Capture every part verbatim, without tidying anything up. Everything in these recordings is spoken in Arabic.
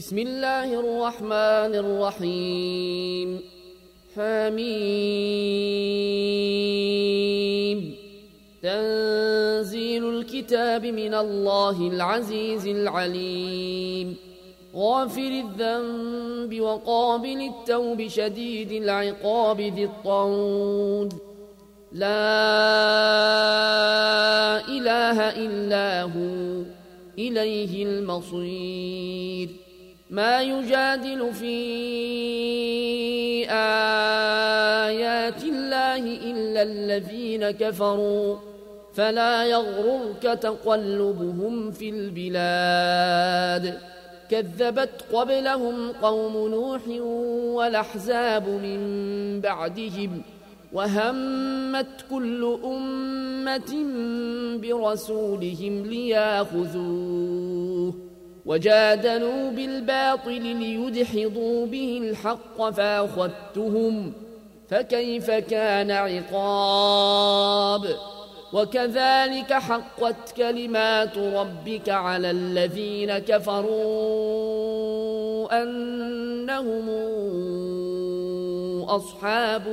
بسم الله الرحمن الرحيم. حميم. تنزيل الكتاب من الله العزيز العليم. غافر الذنب وقابل التوب شديد العقاب ذي الطول. لا إله إلا هو إليه المصير. ما يجادل في آيات الله إلا الذين كفروا فلا يغررك تقلبهم في البلاد. كذبت قبلهم قوم نوح والأحزاب من بعدهم وهمت كل أمة برسولهم ليأخذوه وجادلوا بالباطل ليدحضوا به الحق فأخذتهم فكيف كان عقاب. وكذلك حقت كلمات ربك على الذين كفروا أنهم أصحاب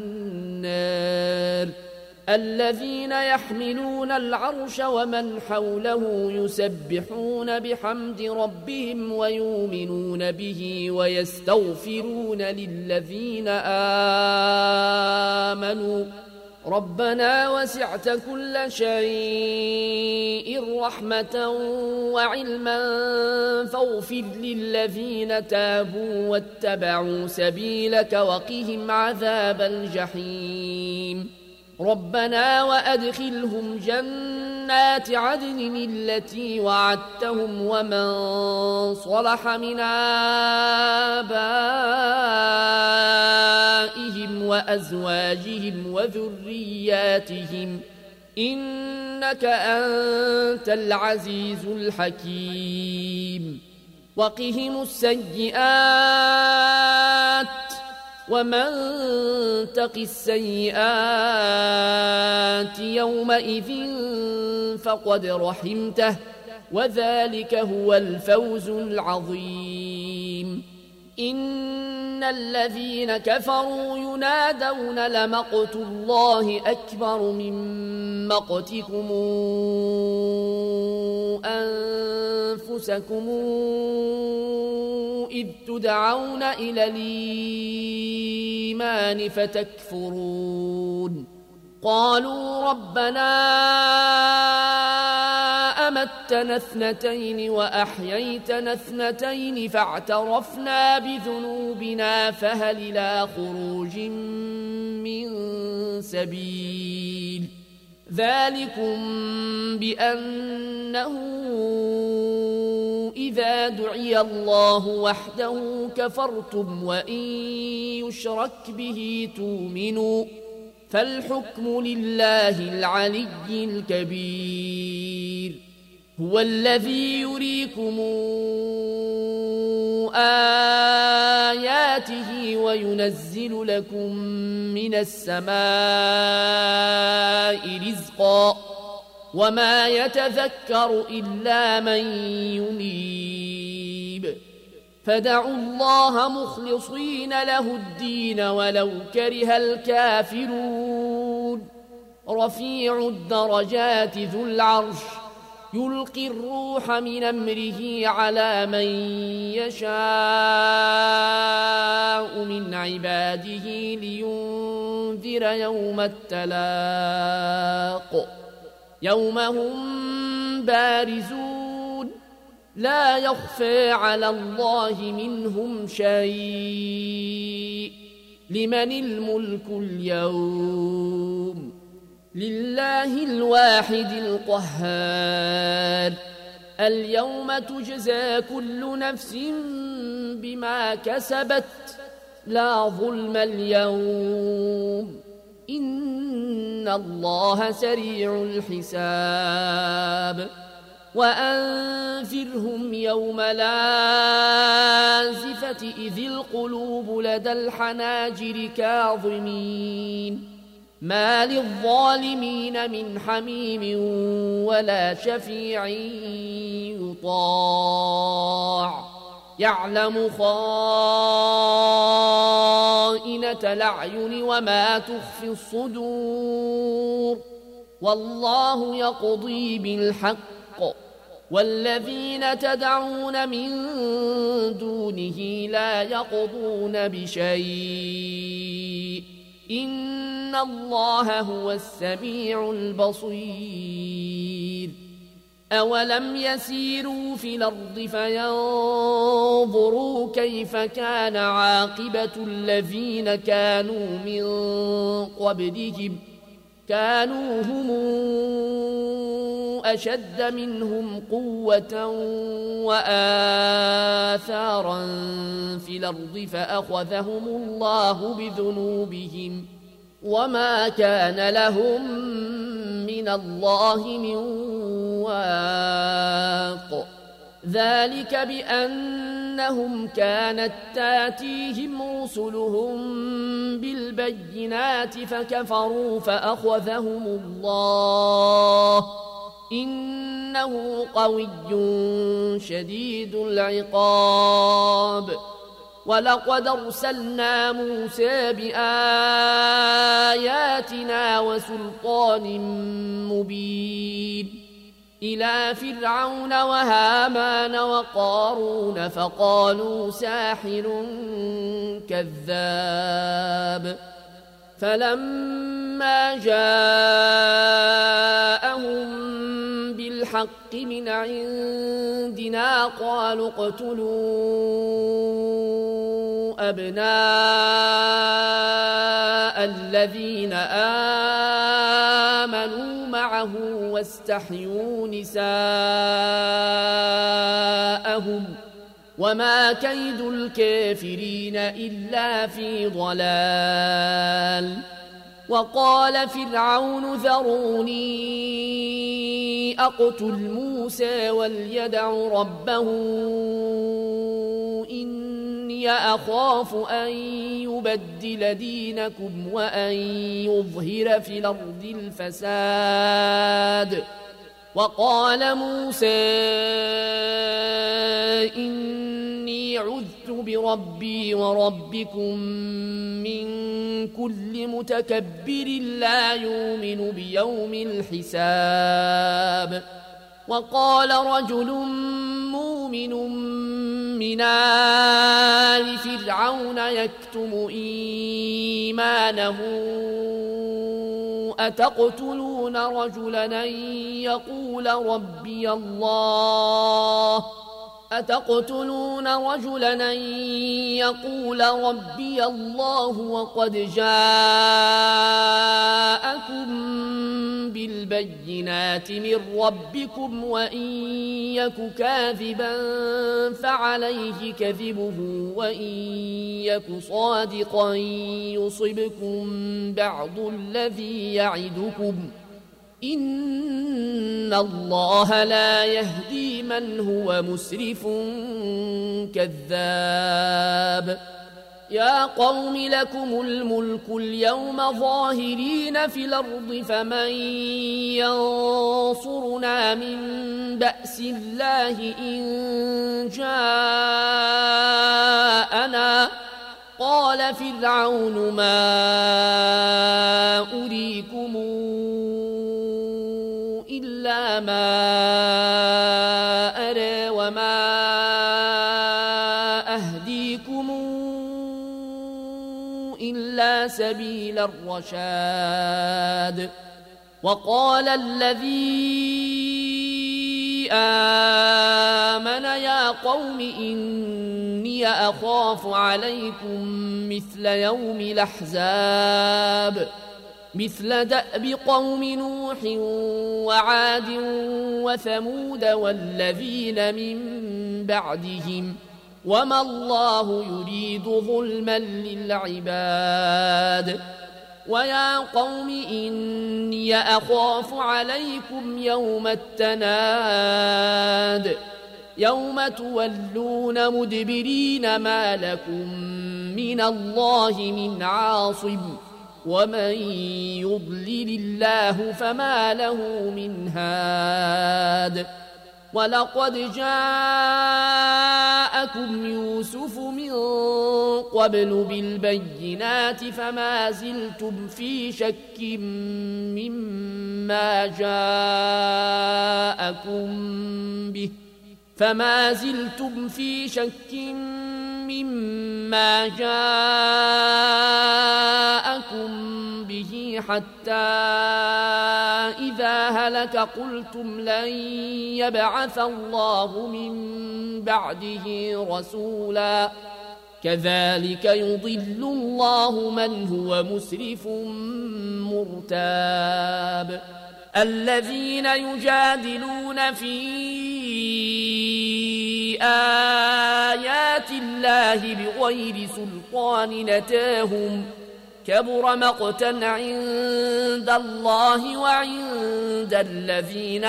النار الذين يحملون العرش ومن حوله يسبحون بحمد ربهم ويؤمنون به ويستغفرون للذين آمنوا ربنا وسعت كل شيء رحمة وعلما فاغفر للذين تابوا واتبعوا سبيلك وقهم عذاب الجحيم. ربنا وأدخلهم جنات عدن التي وعدتهم ومن صلح من آبائهم وأزواجهم وذرياتهم إنك أنت العزيز الحكيم. وقهم السيئات ومن تق السيئات يومئذ فقد رحمته وذلك هو الفوز العظيم. إن الذين كفروا ينادون لمقت الله أكبر من مقتكم أنفسكم إذ تدعون إلى الإيمان فتكفرون. قالوا ربنا أمتنا اثنتين وأحييتنا اثنتين فاعترفنا بذنوبنا فهل إلى خروج من سبيل. ذلكم بأنه إذا دعي الله وحده كفرتم وإن يشرك به تؤمنوا فالحكم لله العلي الكبير. هو الذي يريكم آياته وينزل لكم من السماء رزقا وما يتذكر إلا من ينيب. فدعوا الله مخلصين له الدين ولو كره الكافرون. رفيع الدرجات ذو العرش يلقي الروح من أمره على من يشاء من عباده لينذر يوم التلاق يوم هم بارزون لا يخفى على الله منهم شيء. لمن الملك اليوم؟ لله الواحد القهار. اليوم تجزى كل نفس بما كسبت لا ظلم اليوم إن الله سريع الحساب. وأنذرهم يوم الآزفة إذ القلوب لدى الحناجر كاظمين ما للظالمين من حميم ولا شفيع يطاع يعلم خائنة الأعين وما تخفي الصدور والله يقضي بالحق والذين تدعون من دونه لا يقضون بشيء إن الله هو السميع البصير أولم يسيروا في الأرض فينظروا كيف كان عاقبة الذين كانوا من قبلهم كانوا هم أشد منهم قوة وآثارا في الأرض فأخذهم الله بذنوبهم وما كان لهم من الله من واق ذلك بأنهم كانت تاتيهم رسلهم بالبينات فكفروا فأخذهم الله إنه قوي شديد العقاب ولقد أرسلنا موسى بآياتنا وسلطان مبين إلى فرعون وهامان وقارون فقالوا ساحر كذاب فلما جاءهم بالحق من عندنا قالوا اقتلوا أبناء الذين آمنوا معه واستحيوا نساءهم وما كيد الكافرين إلا في ضلال وقال فرعون ذروني أقتل موسى وليدع ربه إني أخاف أن يبدل دينكم وأن يظهر في الأرض الفساد وقال موسى إني عذت بربي وربكم من كل متكبر لا يؤمن بيوم الحساب وقال رجل مؤمن من آل فرعون يكتم إيمانه أتقتلون رجلا أن يقول ربي الله أتقتلون رجلا أن يقول ربي الله وقد جاءكم بالبينات من ربكم وإن يك كاذبا فعليه كذبه وإن يك صادقا يصبكم بعض الذي يعدكم إن الله لا يهدي من هو مسرف كذاب يا قوم لكم الملك اليوم ظاهرين في الأرض فمن ينصرنا من بأس الله إن جاءنا قال فرعون ما أريكم إلا ما أرى وما أهديكم إلا سبيل الرشاد وقال الذي آمن يا قوم إني أخاف عليكم مثل يوم الأحزاب مثل دأب قوم نوح وعاد وثمود والذين من بعدهم وما الله يريد ظلما للعباد ويا قوم إني أخاف عليكم يوم التناد يوم تولون مدبرين ما لكم من الله من عاصم ومن يضلل الله فما له من هاد ولقد جاءكم يوسف من قبل بالبينات فما زلتم في شك مما جاءكم به فما زلتم في شك مما جاءكم به حتى إذا هلك قلتم لن يبعث الله من بعده رسولا كذلك يضل الله من هو مسرف مرتاب الذين يجادلون في آيات الله بغير سلطان أتاهم كبر مقتا عند الله وعند الذين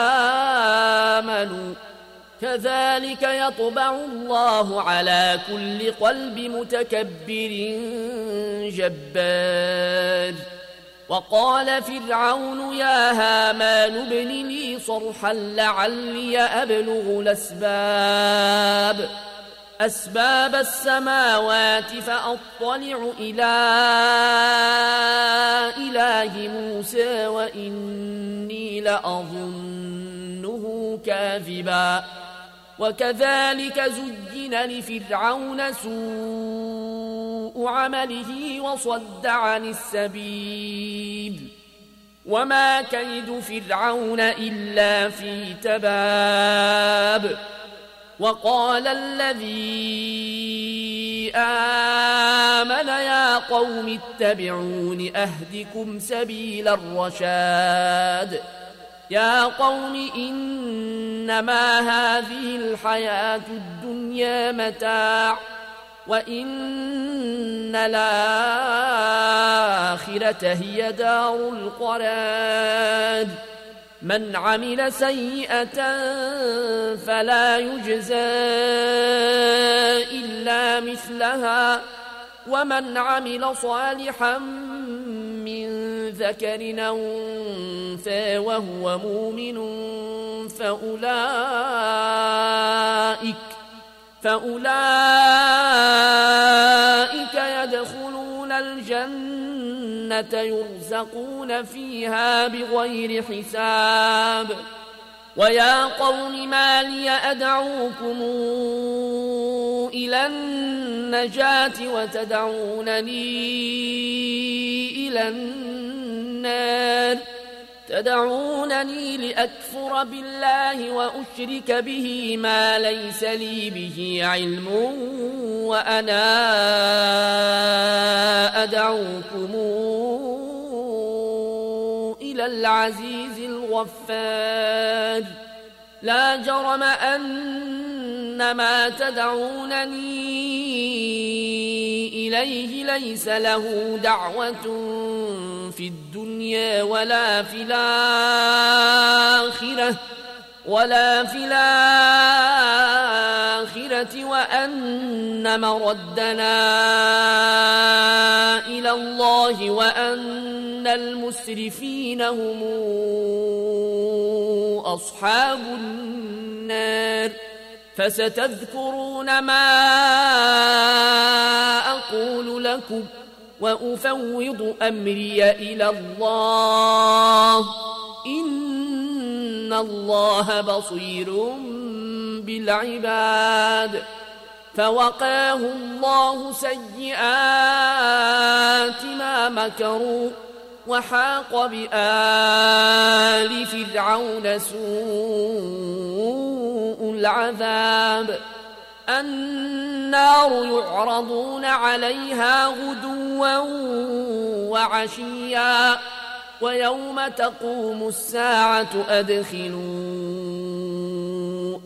آمنوا كذلك يطبع الله على كل قلب متكبر جبار وقال فرعون يا هامان ابن لي صرحا لعلي أبلغ الأسباب أسباب السماوات فأطلع إلى إله موسى وإني لأظنه كاذبا وكذلك زين لفرعون سوء عمله وصد عن السبيل وما كيد فرعون إلا في تباب وقال الذي آمن يا قوم اتبعون أهدكم سبيل الرشاد يا قوم إنما هذه الحياة الدنيا متاع وإن الآخرة هي دار القرار من عمل سيئة فلا يجزى إلا مثلها ومن عمل صالحا من ذكر أو أنثى وهو مؤمن فأولئك فأولئك يدخلون الجنة يرزقون فيها بغير حساب ويا قوم ما لي أدعوكم إلى النجاة وتدعونني إلى النار تدعونني لأكفر بالله وأشرك به ما ليس لي به علم وأنا أدعوكم إلى العزيز الغفار لا جرم أن ما تدعونني إليه ليس له دعوة في الدنيا ولا في الآخرة ولا في الآخرة وأن مردنا إلى الله وأن المسرفين هم أصحاب النار فستذكرون ما أقول لكم وأفوض أمري إلى الله إن الله بصير بالعباد فوقاه الله سيئات ما مكروا وحاق بآل فرعون سوء العذاب النار يعرضون عليها غدوا وعشيا ويوم تقوم الساعة أدخلوا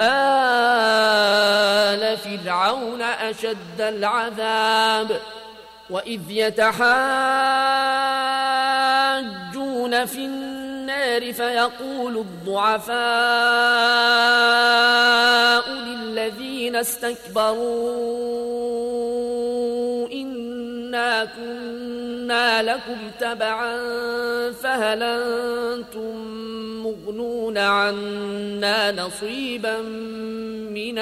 آل فرعون أشد العذاب وإذ يتحاجون في النار فيقول الضعفاء للذين استكبروا إنا كنا لكم تبعا فهل أنتم مغنون يصرفون عنا نصيبا من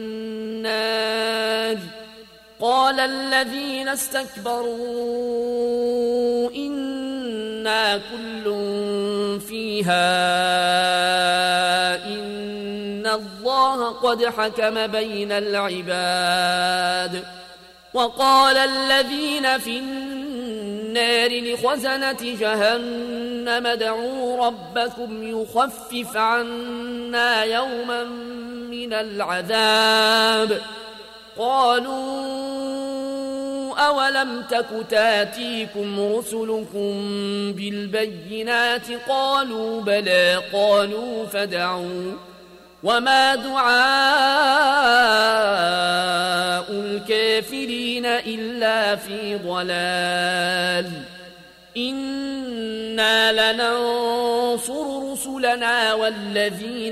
النار قال الذين استكبروا إنا كل فيها إن الله قد حكم بين العباد وقال الذين في النار لخزنة جهنم ادعوا ربكم يخفف عنا يوما من العذاب قالوا أولم تك تاتيكم رسلكم بالبينات قالوا بلى قالوا فادعوا وما دعاء الكافرين إلا في ضلال إنا لننصر رسلنا والذين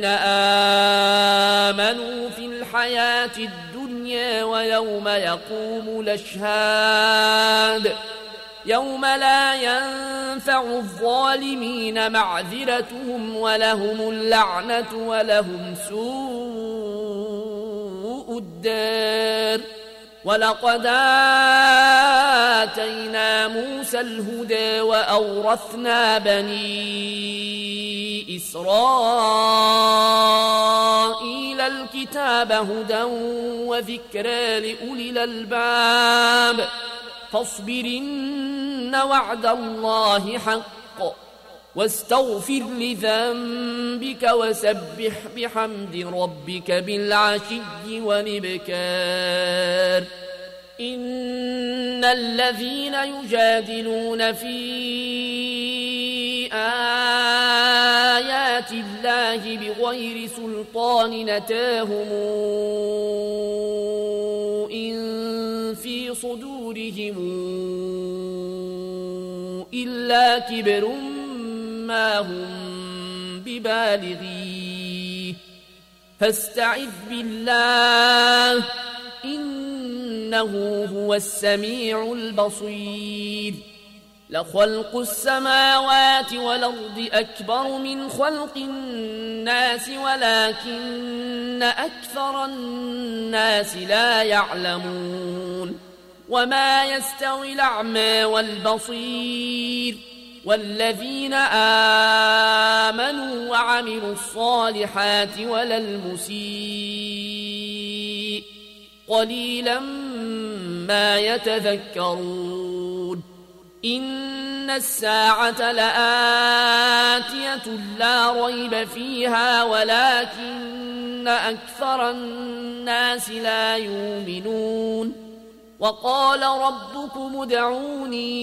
آمنوا في الحياة الدنيا ويوم يقوم الأشهاد يوم لا ينفع الظالمين معذرتهم ولهم اللعنة ولهم سوء الدار ولقد آتينا موسى الهدى وأورثنا بني إسرائيل الكتاب هدى وذكرى لأولي الألباب فاصبر إن وعد الله حق واستغفر لذنبك وسبح بحمد ربك بالعشي والإبكار إن الذين يجادلون في آيات الله بغير سلطان نتاهم إن في صدورهم إلا كبر ما هم ببالغيه فاستعذ بالله إنه هو السميع البصير لخلق السماوات والأرض أكبر من خلق الناس ولكن أكثر الناس لا يعلمون وما يستوي الأعمى والبصير والذين آمنوا وعملوا الصالحات ولا المسيء قليلا ما يتذكرون إن الساعة لآتية لا ريب فيها ولكن أكثر الناس لا يؤمنون وقال ربكم ادعوني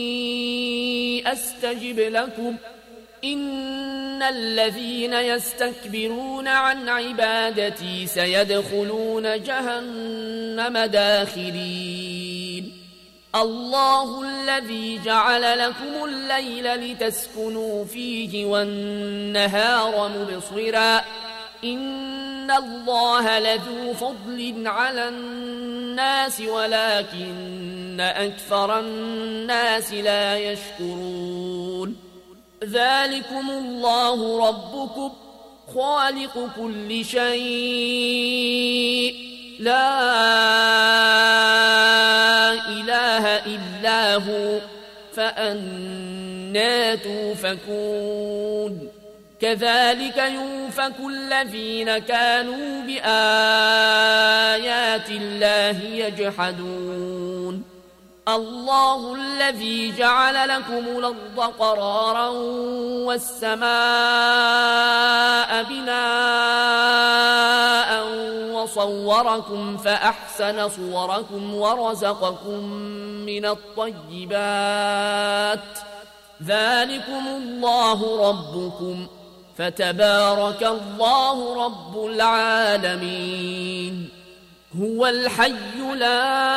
أستجب لكم إن الذين يستكبرون عن عبادتي سيدخلون جهنم داخرين الله الذي جعل لكم الليل لتسكنوا فيه والنهار مبصرا إن الله لذو فضل على الناس ولكن أكثر الناس لا يشكرون ذلكم الله ربكم خالق كل شيء لا إله إلا هو فأنى توفكون كذلك يؤفك الذين كانوا بآيات الله يجحدون الله الذي جعل لكم الأرض قرارا والسماء بناء وصوركم فأحسن صوركم ورزقكم من الطيبات ذلكم الله ربكم فتبارك الله رب العالمين هو الحي لا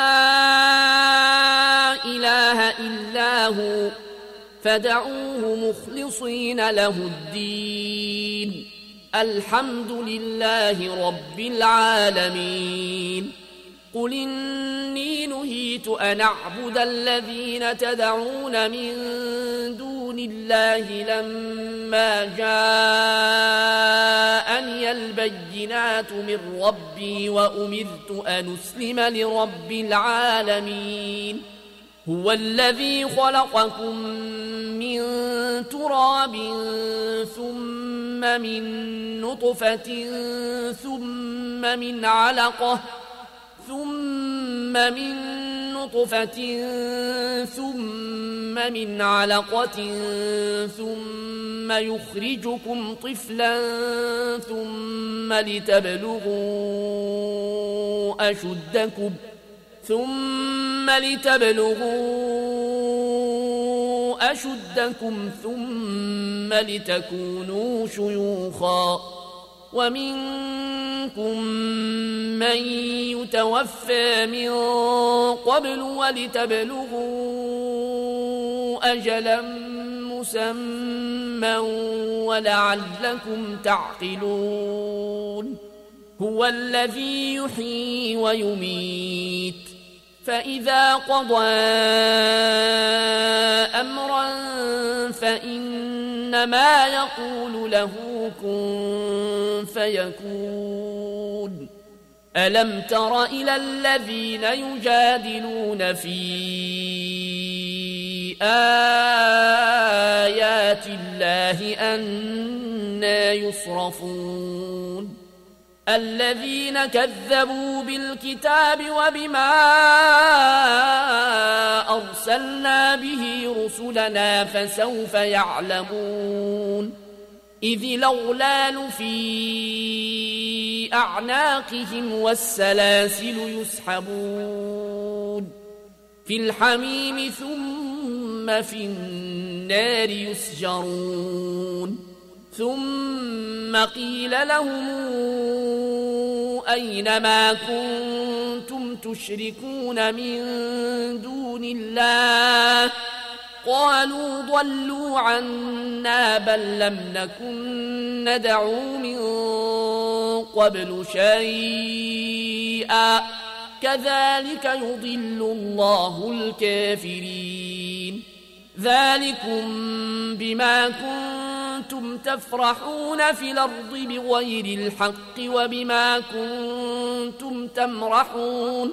إله إلا هو فدعوه مخلصين له الدين الحمد لله رب العالمين قل إني نهيت أن أعبد الذين تدعون من دون دون الله لما جاءني البينات من ربي وأمرت أن أسلم لرب العالمين هو الذي خلقكم من تراب ثم من نطفة ثم من علقة ثم من نطفة ثم من علقة ثم يخرجكم طفلا ثم لتبلغوا أشدكم ثم لتبلغوا أشدكم ثم لتكونوا شيوخا ومنكم من يتوفى من قبل ولتبلغوا أجلا مسمى ولعلكم تعقلون هو الذي يحيي ويميت فإذا قضى أمرا فإنما يقول له كن فيكون ألم تر إلى الذين يجادلون في آيات الله أنى يصرفون الذين كذبوا بالكتاب وبما أرسلنا به رسلنا فسوف يعلمون إذ الأغلال في أعناقهم والسلاسل يسحبون في الحميم ثم في النار يسجرون ثم قيل لهم أين ما كنتم تشركون من دون الله قالوا ضلوا عنا بل لم نكن ندعو من قبل شيئا كذلك يضل الله الكافرين ذلكم بما كنتم تفرحون في الأرض بغير الحق وبما كنتم تمرحون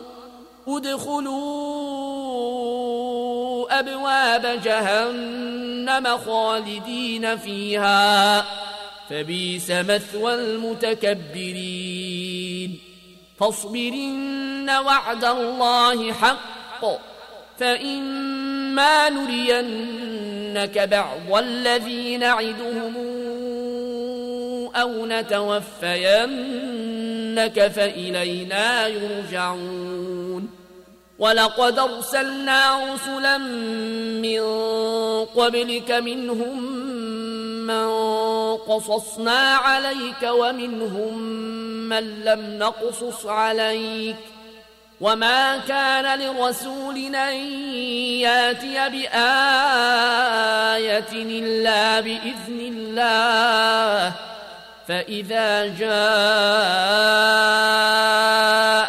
ادخلوا أبواب جهنم خالدين فيها فبئس مثوى المتكبرين فاصبرن وعد الله حق فإما نرينك بعض الذي نعدهم أو نتوفينك فإلينا يرجعون ولقد أرسلنا رسلا من قبلك منهم من قصصنا عليك ومنهم من لم نقصص عليك وما كان لرسول أن ياتي بآية إلا بإذن الله فإذا جاء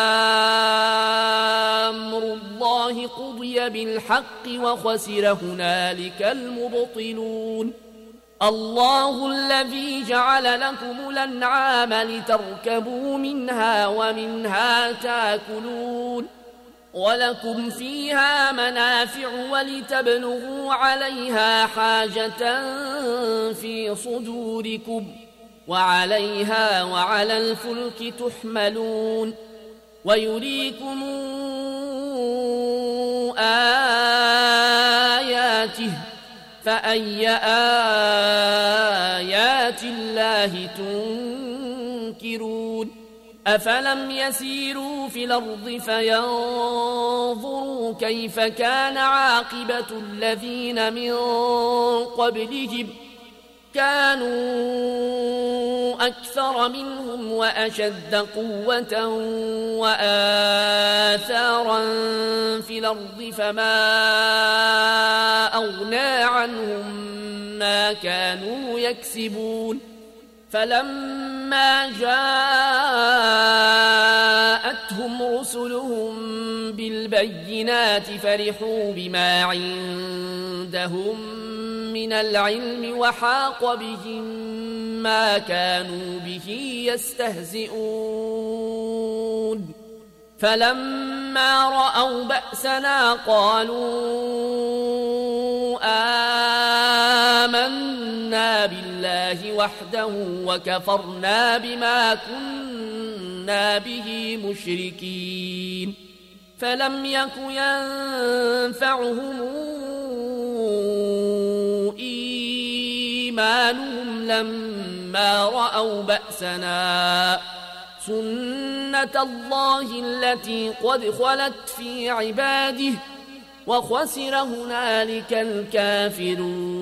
أمر الله قضي بالحق وخسر هنالك المبطلون الله الذي جعل لكم الأنعام لتركبوا منها ومنها تاكلون ولكم فيها منافع ولتبلغوا عليها حاجة في صدوركم وعليها وعلى الفلك تحملون ويريكم آياته فأي آيات الله تنكرون أفلم يسيروا في الأرض فينظروا كيف كان عاقبة الذين من قبلهم كانوا أكثر منهم وأشد قوة وآثارا في الأرض فما أغنى عنهم ما كانوا يكسبون فلما جاءتهم رسلهم بالبينات فرحوا بما عندهم من العلم وحاق بهم ما كانوا به يستهزئون فلما رأوا بأسنا قالوا آمنا بالله وحده وكفرنا بما كنا به مشركين فلم يك ينفعهم إيمانهم لما رأوا بأسنا سنة الله التي قد خلت في عباده وخسر هنالك الكافرون